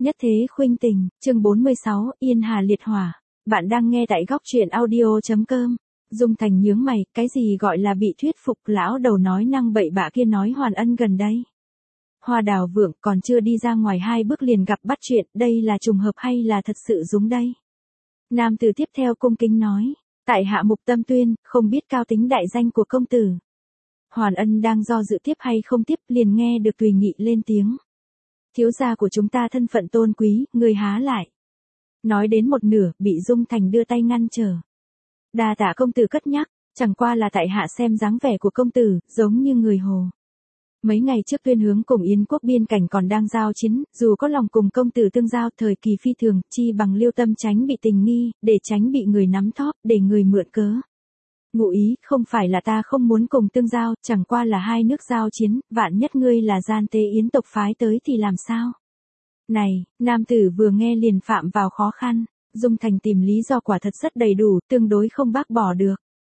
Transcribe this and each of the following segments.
Nhất thế khuynh tình, chương 46, Yên Hà liệt hỏa. Bạn đang nghe tại góc truyện audio.com. Dung Thành nhướng mày, cái gì gọi là bị thuyết phục, lão đầu nói năng bậy bạ kia nói Hoàn Ân gần đây. Hoa Đào Vượng còn chưa đi ra ngoài 2 bước liền gặp bắt chuyện, đây là trùng hợp hay là thật sự giống đây? Nam tử tiếp theo cung kính nói, tại hạ Mục Tâm Tuyên, không biết cao tính đại danh của công tử. Hoàn Ân đang do dự tiếp hay không tiếp, liền nghe được Tùy Nghị lên tiếng. Thiếu gia của chúng ta thân phận tôn quý, người há lại. Nói đến một nửa, bị Dung Thành đưa tay ngăn trở. Đa tạ công tử cất nhắc, chẳng qua là tại hạ xem dáng vẻ của công tử, giống như người Hồ. Mấy ngày trước Tuyên hướng cùng Yến quốc biên cảnh còn đang giao chiến, dù có lòng cùng công tử tương giao thời kỳ phi thường, chi bằng lưu tâm tránh bị tình nghi, để tránh bị người nắm thóp, để người mượn cớ. Ngụ ý, không phải là ta không muốn cùng tương giao, chẳng qua là hai nước giao chiến, vạn nhất ngươi là gian tế Yến tộc phái tới thì làm sao? Này, nam tử vừa nghe liền phạm vào khó khăn, Dung Thành tìm lý do quả thật rất đầy đủ, tương đối không bác bỏ được.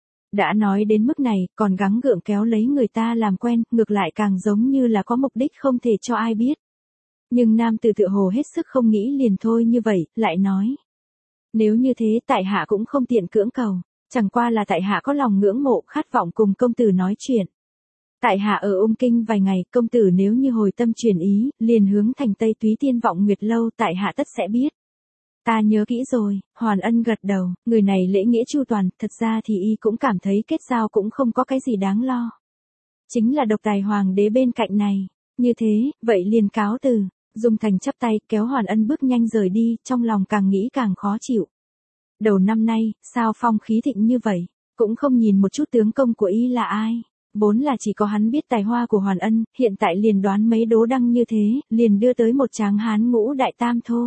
Đã nói đến mức này, còn gắng gượng kéo lấy người ta làm quen, ngược lại càng giống như là có mục đích không thể cho ai biết. Nhưng nam tử tựa hồ hết sức không nghĩ liền thôi như vậy, lại nói. Nếu như thế tại hạ cũng không tiện cưỡng cầu. Chẳng qua là tại hạ có lòng ngưỡng mộ, khát vọng cùng công tử nói chuyện. Tại hạ ở Ung Kinh vài ngày, công tử nếu như hồi tâm chuyển ý, liền hướng thành Tây Túy Tiên Vọng Nguyệt Lâu, tại hạ tất sẽ biết. Ta nhớ kỹ rồi, Hoàn Ân gật đầu, người này lễ nghĩa chu toàn, thật ra thì y cũng cảm thấy kết giao cũng không có cái gì đáng lo. Chính là độc tài hoàng đế bên cạnh này, như thế, vậy liền cáo từ. Dung Thành chắp tay, kéo Hoàn Ân bước nhanh rời đi, trong lòng càng nghĩ càng khó chịu. Đầu năm nay, sao phong khí thịnh như vậy, cũng không nhìn một chút tướng công của y là ai. Vốn là chỉ có hắn biết tài hoa của Hoàn Ân, hiện tại liền đoán mấy đố đăng như thế, liền đưa tới một tráng hán ngũ đại tam thô.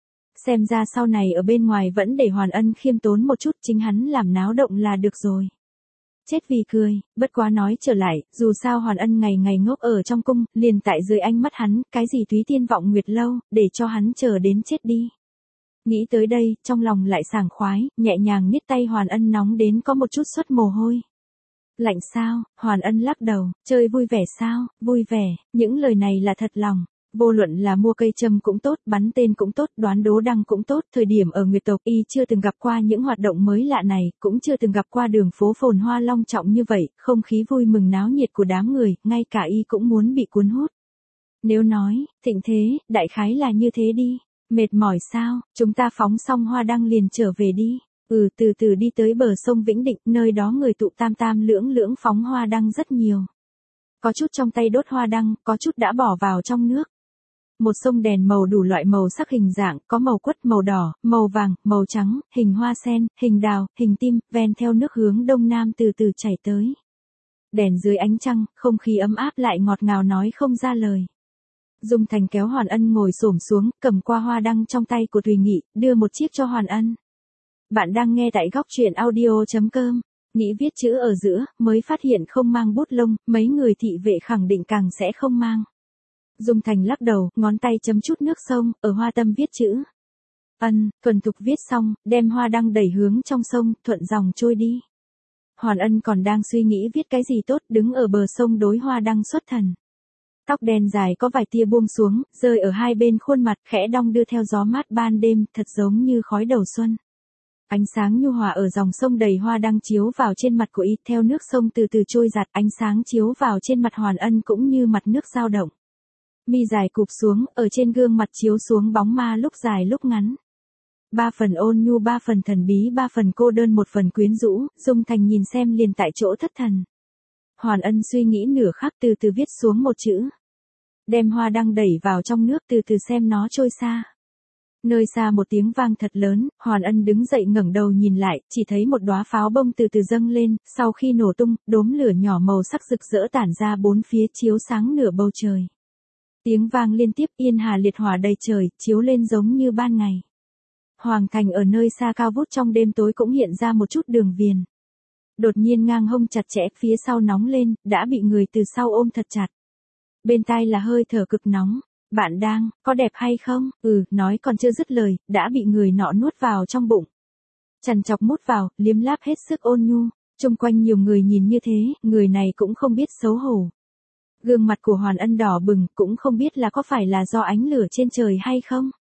Xem ra sau này ở bên ngoài vẫn để Hoàn Ân khiêm tốn một chút, chính hắn làm náo động là được rồi. Chết vì cười, bất quá nói trở lại, dù sao Hoàn Ân ngày ngày ngốc ở trong cung, liền tại dưới ánh mắt hắn, cái gì Túy Tiên Vọng Nguyệt Lâu, để cho hắn chờ đến chết đi. Nghĩ tới đây, trong lòng lại sảng khoái, nhẹ nhàng niết tay Hoàn Ân nóng đến có một chút xuất mồ hôi. Lạnh sao? Hoàn Ân lắc đầu, chơi vui vẻ sao? Vui vẻ, những lời này là thật lòng. Vô luận là mua cây châm cũng tốt, bắn tên cũng tốt, đoán đố đăng cũng tốt, thời điểm ở Nguyệt tộc y chưa từng gặp qua những hoạt động mới lạ này, cũng chưa từng gặp qua đường phố phồn hoa long trọng như vậy, không khí vui mừng náo nhiệt của đám người, ngay cả y cũng muốn bị cuốn hút. Nếu nói, thịnh thế, đại khái là như thế đi. Mệt mỏi sao, chúng ta phóng xong hoa đăng liền trở về đi. Từ từ đi tới bờ sông Vĩnh Định, nơi đó người tụ tam tam lưỡng lưỡng phóng hoa đăng rất nhiều. Có chút trong tay đốt hoa đăng, có chút đã bỏ vào trong nước. Một sông đèn màu đủ loại màu sắc hình dạng, có màu quất, màu đỏ, màu vàng, màu trắng, hình hoa sen, hình đào, hình tim, ven theo nước hướng đông nam từ từ chảy tới. Đèn dưới ánh trăng, không khí ấm áp lại ngọt ngào nói không ra lời. Dung Thành kéo Hoàn Ân ngồi xổm xuống, cầm qua hoa đăng trong tay của Tùy Nghị, đưa một chiếc cho Hoàn Ân. Bạn đang nghe tại góc truyện audio.com. Nghĩ viết chữ ở giữa, mới phát hiện không mang bút lông, mấy người thị vệ khẳng định càng sẽ không mang. Dung Thành lắc đầu, ngón tay chấm chút nước sông, ở hoa tâm viết chữ. Thuần thục viết xong, đem hoa đăng đẩy hướng trong sông, thuận dòng trôi đi. Hoàn Ân còn đang suy nghĩ viết cái gì tốt, đứng ở bờ sông đối hoa đăng xuất thần. Tóc đen dài có vài tia buông xuống, rơi ở hai bên khuôn mặt, khẽ đong đưa theo gió mát ban đêm, thật giống như khói đầu xuân. Ánh sáng nhu hòa ở dòng sông đầy hoa đăng chiếu vào trên mặt của y, theo nước sông từ từ trôi giạt, ánh sáng chiếu vào trên mặt Hoàn Ân cũng như mặt nước dao động. Mi dài cụp xuống, ở trên gương mặt chiếu xuống bóng ma lúc dài lúc ngắn. 3 phần ôn nhu, 3 phần thần bí, 3 phần cô đơn, 1 phần quyến rũ, Dung Thành nhìn xem liền tại chỗ thất thần. Hoàn Ân suy nghĩ nửa khắc từ từ viết xuống một chữ. Đem hoa đăng đẩy vào trong nước từ từ xem nó trôi xa. Nơi xa một tiếng vang thật lớn, Hoàn Ân đứng dậy ngẩng đầu nhìn lại, chỉ thấy một đóa pháo bông từ từ dâng lên, sau khi nổ tung, đốm lửa nhỏ màu sắc rực rỡ tản ra bốn phía chiếu sáng nửa bầu trời. Tiếng vang liên tiếp, Yên Hà liệt hỏa đầy trời, chiếu lên giống như ban ngày. Hoàng thành ở nơi xa cao vút trong đêm tối cũng hiện ra một chút đường viền. Đột nhiên ngang hông chặt chẽ, phía sau nóng lên, đã bị người từ sau ôm thật chặt. Bên tai là hơi thở cực nóng. Bạn đang, có đẹp hay không? Nói còn chưa dứt lời, đã bị người nọ nuốt vào trong bụng. Chằn chọc mút vào, liếm láp hết sức ôn nhu. Chung quanh nhiều người nhìn như thế, người này cũng không biết xấu hổ. Gương mặt của Hoàn Ân đỏ bừng, cũng không biết là có phải là do ánh lửa trên trời hay không.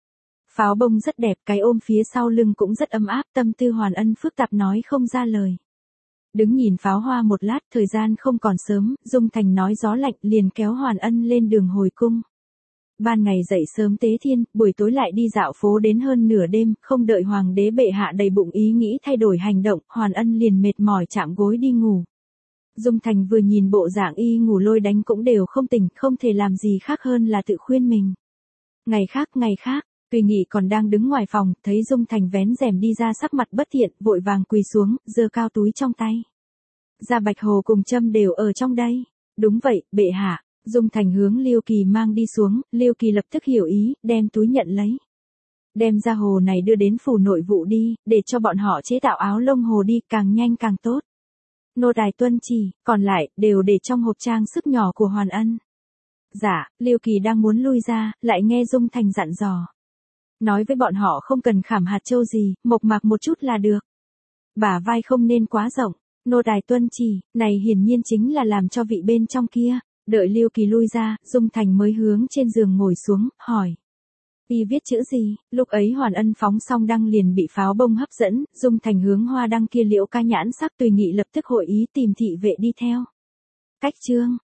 Pháo bông rất đẹp, cái ôm phía sau lưng cũng rất ấm áp, tâm tư Hoàn Ân phức tạp nói không ra lời. Đứng nhìn pháo hoa một lát, thời gian không còn sớm, Dung Thành nói gió lạnh liền kéo Hoàn Ân lên đường hồi cung. Ban ngày dậy sớm tế thiên, buổi tối lại đi dạo phố đến hơn nửa đêm, không đợi hoàng đế bệ hạ đầy bụng ý nghĩ thay đổi hành động, Hoàn Ân liền mệt mỏi chạm gối đi ngủ. Dung Thành vừa nhìn bộ dạng y ngủ lôi đánh cũng đều không tỉnh, không thể làm gì khác hơn là tự khuyên mình. Ngày khác, Tùy Nghị còn đang đứng ngoài phòng, thấy Dung Thành vén rèm đi ra sắc mặt bất thiện, vội vàng quỳ xuống, giơ cao túi trong tay. Gia Bạch Hồ cùng Trâm đều ở trong đây. Đúng vậy, bệ hạ. Dung Thành hướng Liêu Kỳ mang đi xuống, Liêu Kỳ lập tức hiểu ý, đem túi nhận lấy. Đem ra hồ này đưa đến phủ nội vụ đi, để cho bọn họ chế tạo áo lông hồ đi, càng nhanh càng tốt. Nô tài tuân chỉ, còn lại, đều để trong hộp trang sức nhỏ của Hoàn Ân. Dạ, Liêu Kỳ đang muốn lui ra, lại nghe Dung Thành dặn dò. Nói với bọn họ không cần khảm hạt châu gì, mộc mạc một chút là được. Bả vai không nên quá rộng, nô tài tuân chỉ, này hiển nhiên chính là làm cho vị bên trong kia. Đợi Liêu Kỳ lui ra, Dung Thành mới hướng trên giường ngồi xuống, hỏi. Y viết chữ gì? Lúc ấy Hoàn Ân phóng xong đăng liền bị pháo bông hấp dẫn, Dung Thành hướng hoa đăng kia liễu ca nhãn sắc Tùy Nghị lập tức hội ý tìm thị vệ đi theo. Cách chương.